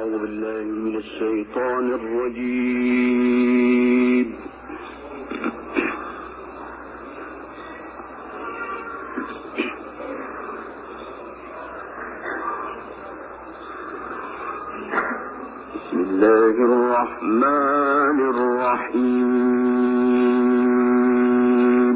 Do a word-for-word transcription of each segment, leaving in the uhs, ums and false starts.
أعوذ بالله من الشيطان الرجيم. بسم الله الرحمن الرحيم.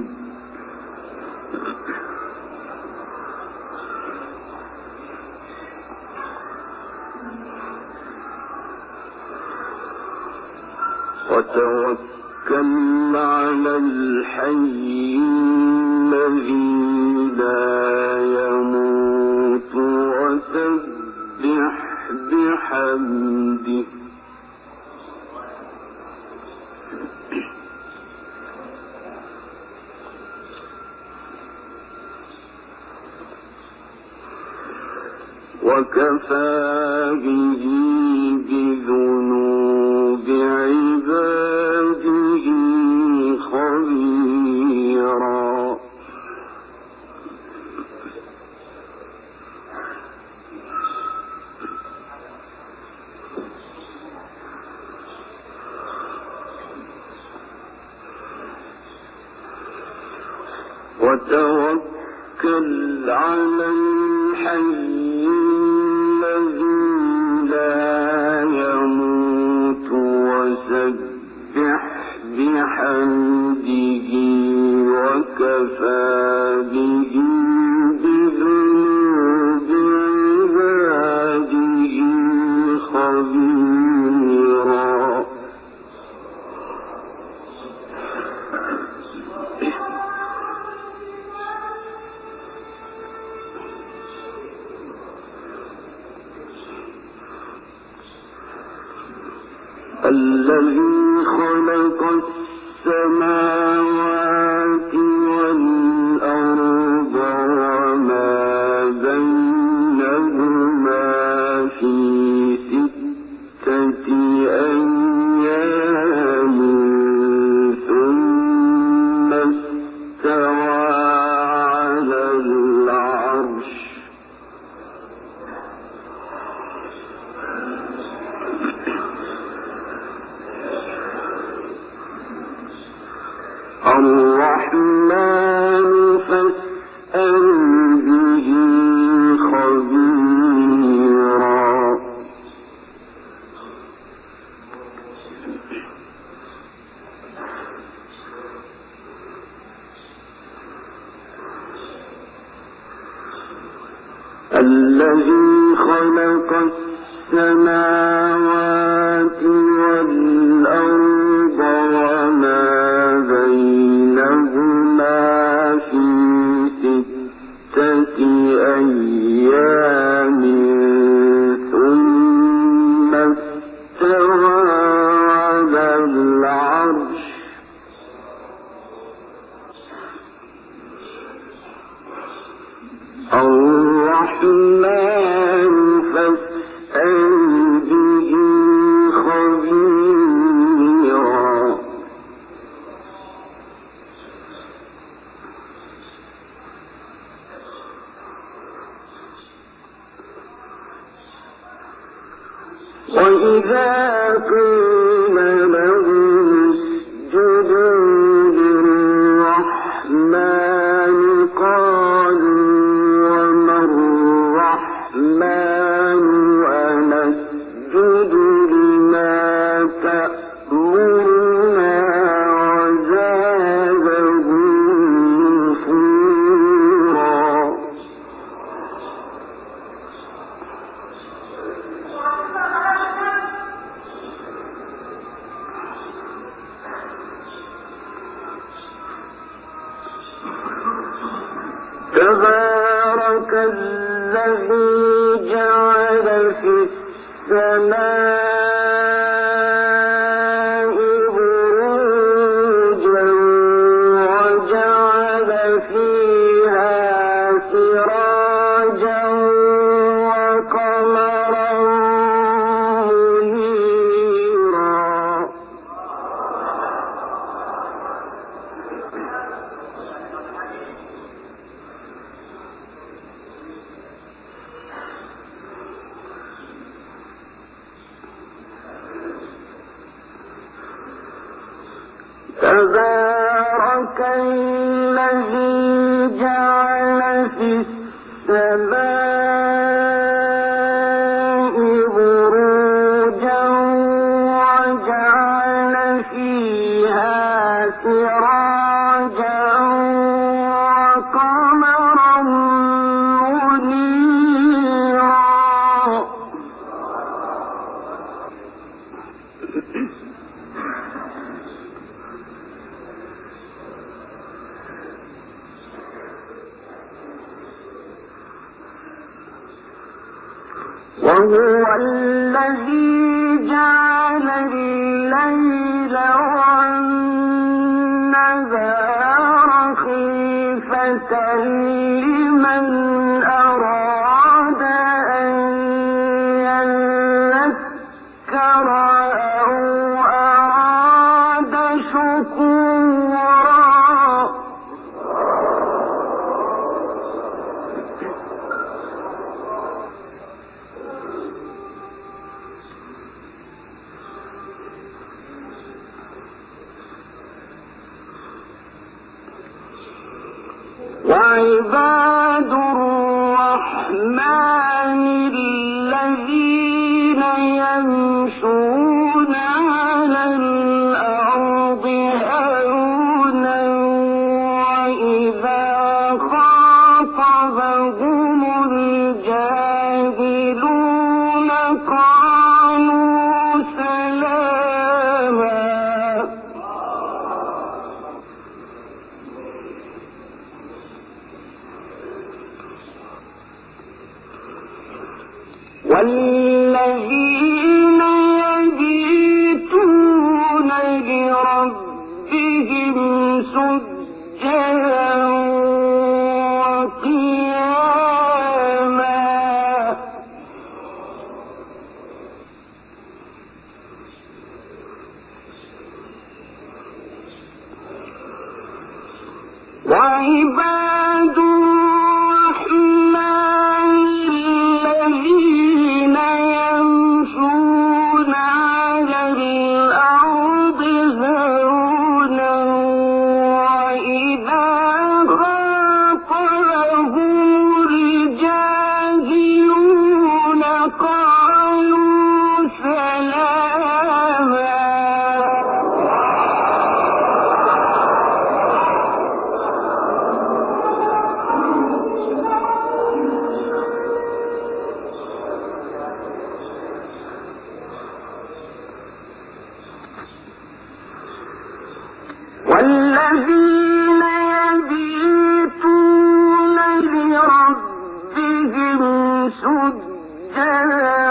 وتوكل على الحي الذي لا يموت وسبح بحمده وكفى به بذنوب عباده خبيرا. وتوكل على الحي الذي لا يموت وسبح بحمده وكفى به بذنوب عباده خبيرا. الذي خلق السماوات والأرض وما بينهما في ستة أيام ثم استوى على العرش. الرحمن فاسأل به خبيرا. الذي خلق السماوات والأرض وما بينهما في ستة أيام ثم استوى على العرش. الرحمن فاسأل به خبيرا. وإذا قيل لهم اسجدوا للرحمن قالوا وما الرحمن أنسجد لما تأمرنا وزادهم نفورا. تبارك الذي جعل في السماء بروجا وجعل فيها سراجا وقمرا منيرا. تبارك الذي جعل في السماء بروجا وجعل فيها سراجا وقمرا منيرا. وهو الذي جعل الليل والنهار خلفة لمن أراد أن يذكر أو أراد شكورا. وعباد الرحمن الذين يمشون على الأرض هونا وإذا خاطبهم الجاهلون قالوا سلاما. والذين يبيتون لربهم سجدا وقياما. وعباد الرحمن الذين يمشون على الأرض هونا وإذا خاطبهم الجاهلون قالوا سلاما. والذين يبيتون لربهم سجدا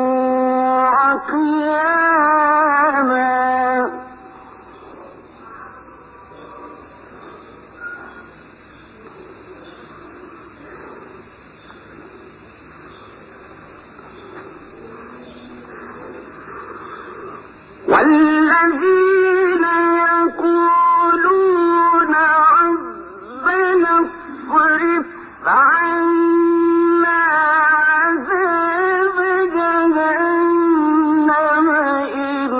وقياما. والذين يقولون ربنا اصرف عنا عذاب جهنم إن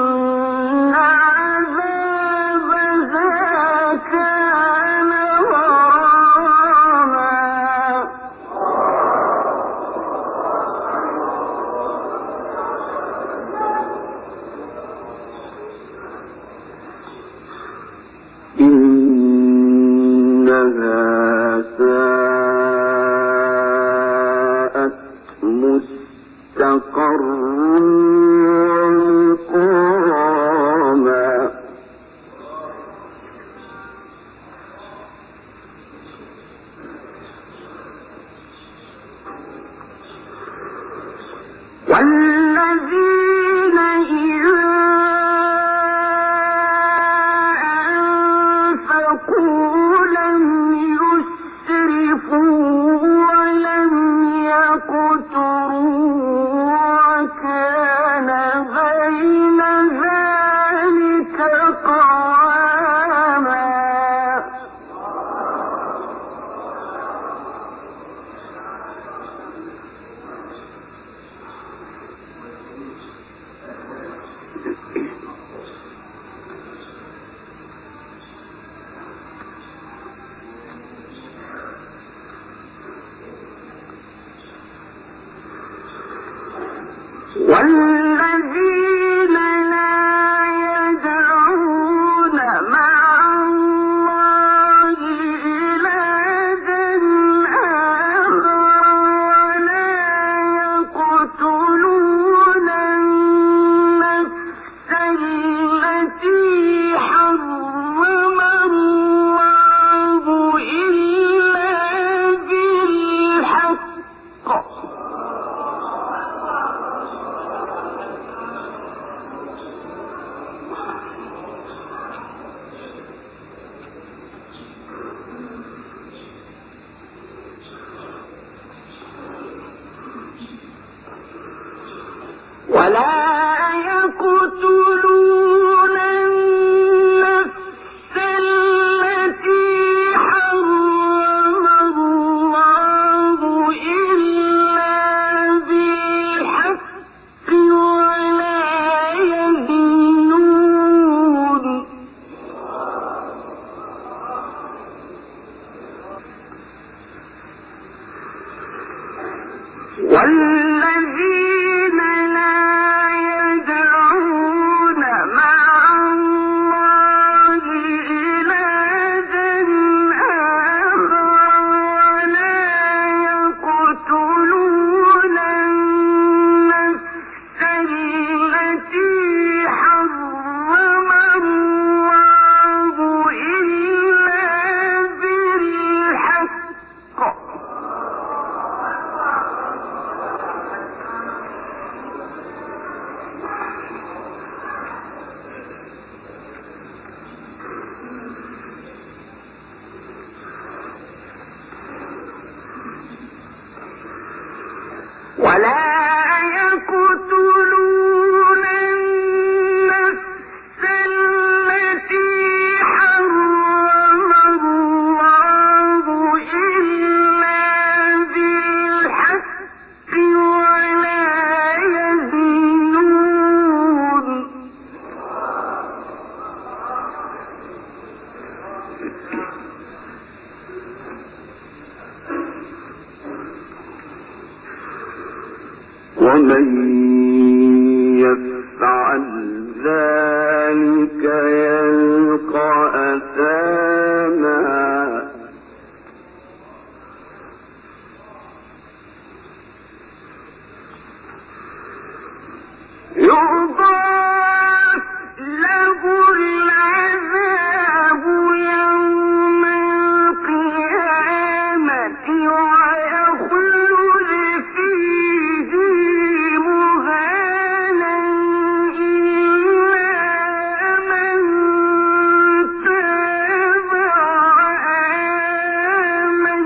عذابها كان غراما. إنها ساءت مستقرا ومقاما. والذين إذا أنفقوا لم يسرفوا ولم يقتروا وكان والذين لا يدعون مع الله إلها آخر ولا يقتلون النفس التي حرم الله إلا بالحق ولا يقتلون النفس التي حرم الله إلا بالحق ولا يزنون والذين لا يدعون مع الله إلها آخر ولا يقتلون النفس التي حرم الله إلا بالحق ولا يقتلون النفس التي حرم الله إلا بالحق ولا يزنون ومن يفعل ذلك يلقى أثاما يضاعف له العذاب يوم القيامة ويخلد فيه مهانا إلا من تاب وآمن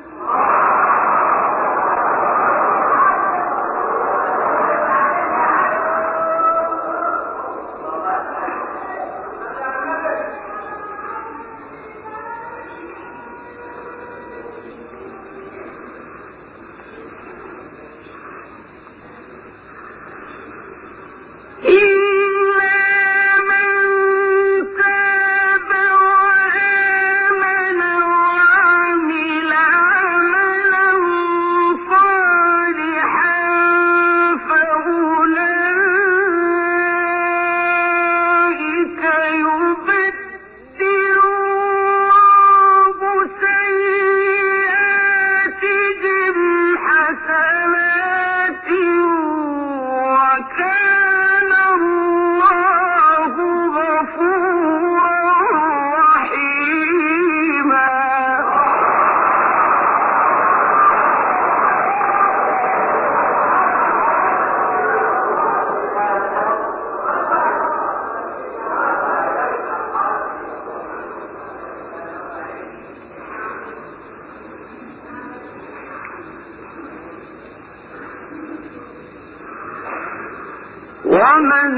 ومن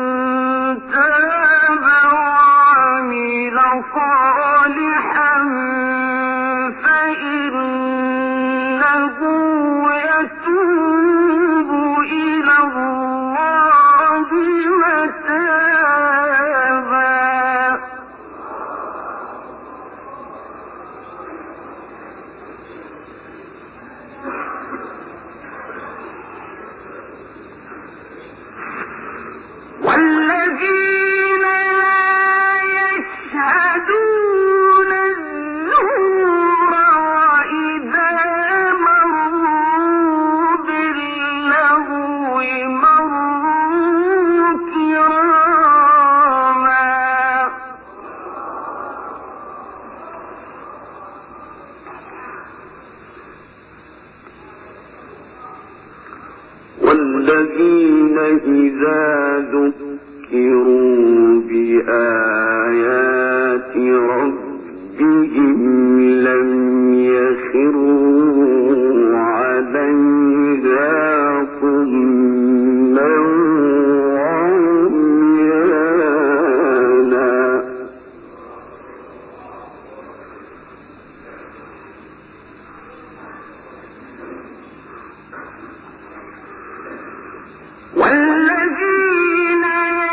تاب وعمل صالحا فإنه يتوب إلى الله متابا إذا ذكروا بآيات ربهم لم يخروا عليها صما وعميانا. والذين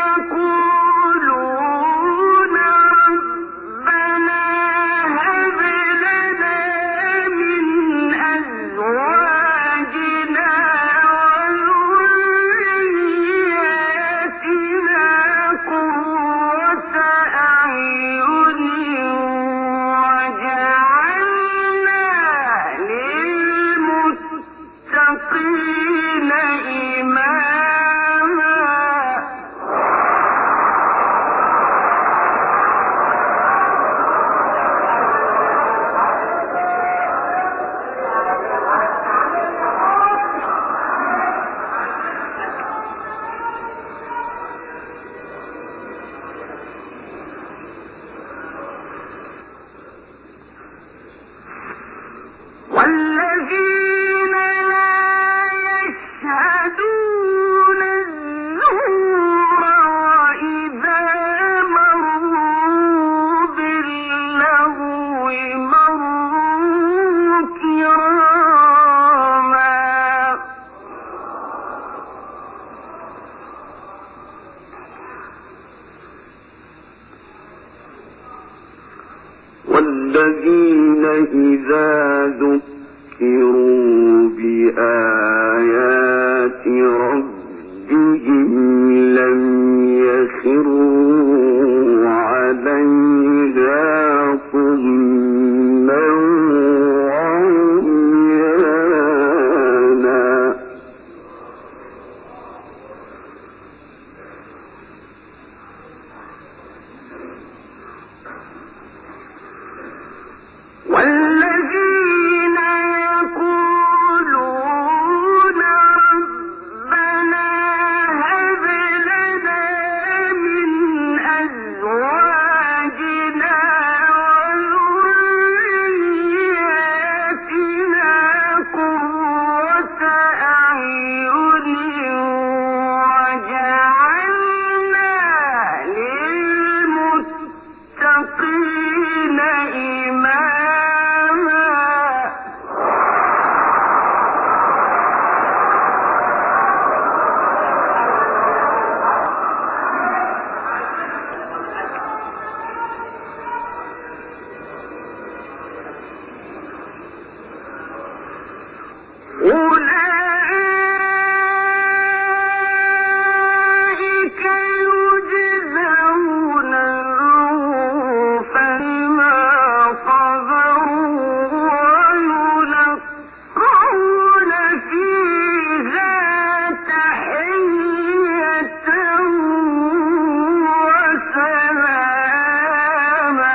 يقولون ربنا هب لنا من أزواجنا وذرياتنا قرة أعين وجعلنا للمتقين إماما. والذين لا يشهدون الزور وإذا مروا باللغو مروا كراما. والذين إذا ذكروا بآيات ربهم لم يخروا عليها صما وعميانا. والذين يقولون ربنا هب لنا من أزواجنا وذرياتنا قرة أعين وجعلنا للمتقين إماما. أولئك يجزون الغرفة بما صبروا ويلقون فيها تحية وسلاما.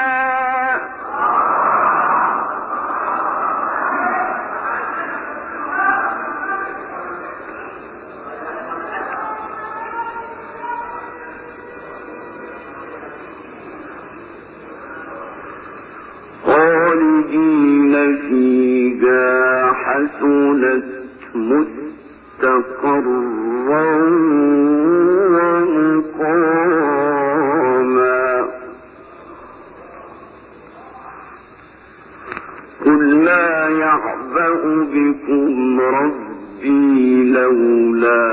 خالدين فيها حسنت مستقرا ومقاما. قل لا يعبأ بكم ربي لولا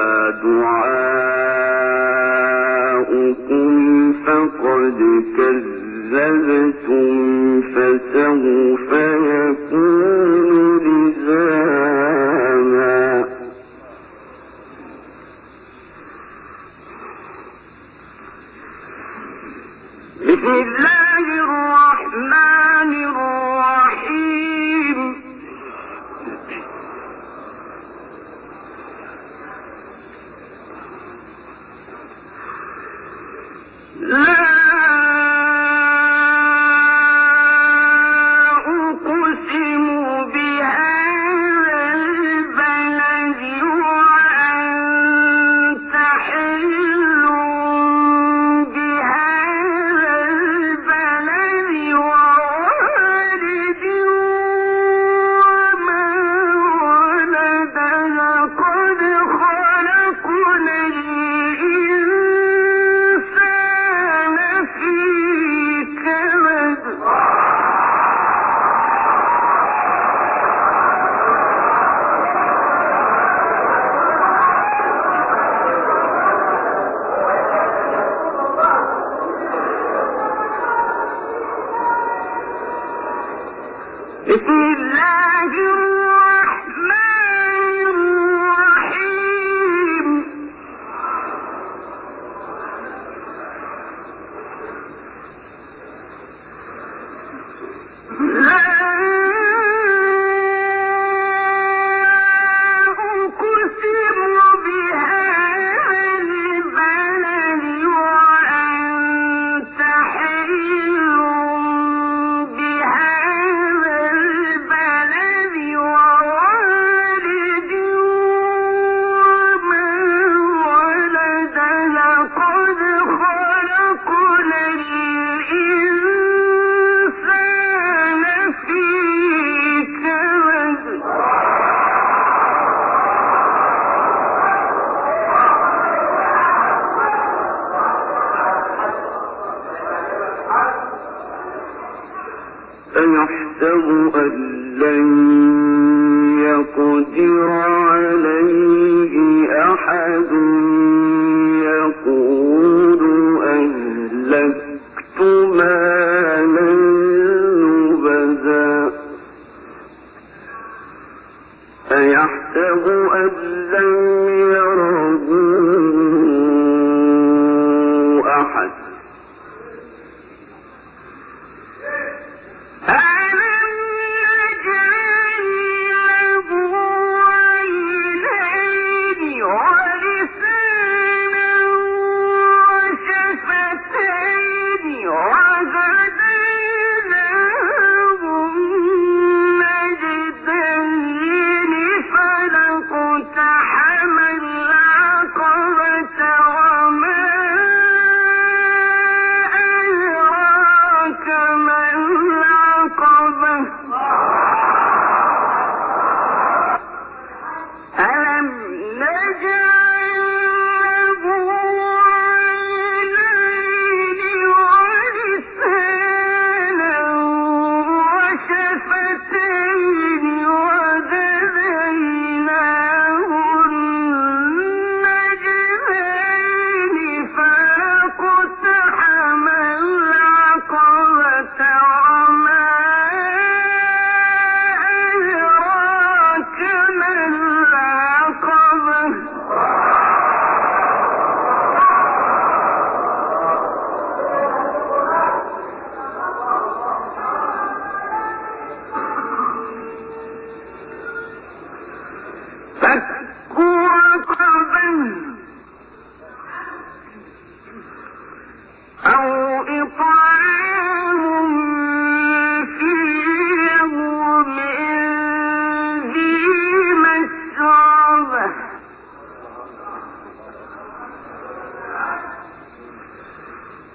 دعاؤكم فقد كذبتم فسوف يكون لزاما. بسم الله الرحمن الرحيم. لا أقسم بهذا البلد وأنت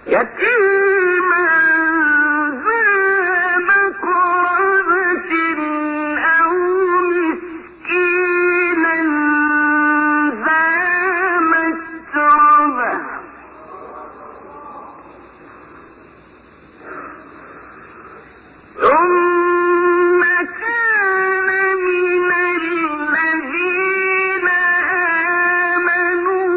يتيما ذا مقربة أو مسكينا ذا متربة ثم كان من الذين آمنوا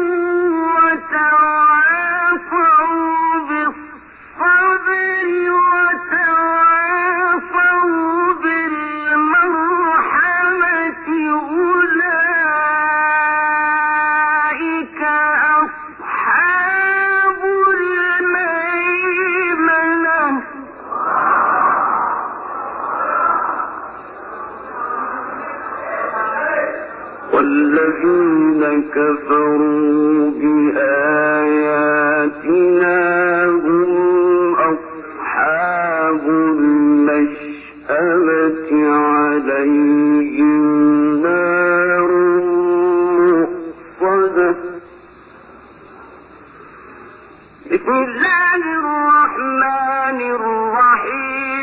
وتواصوا بالصبر وتواصوا بالمرحمة أولئك أصحاب الميمنة والذين كفروا بآياتنا هم أصحاب المشأمة عليهم نار مؤصدة. بسم الله الرحمن الرحيم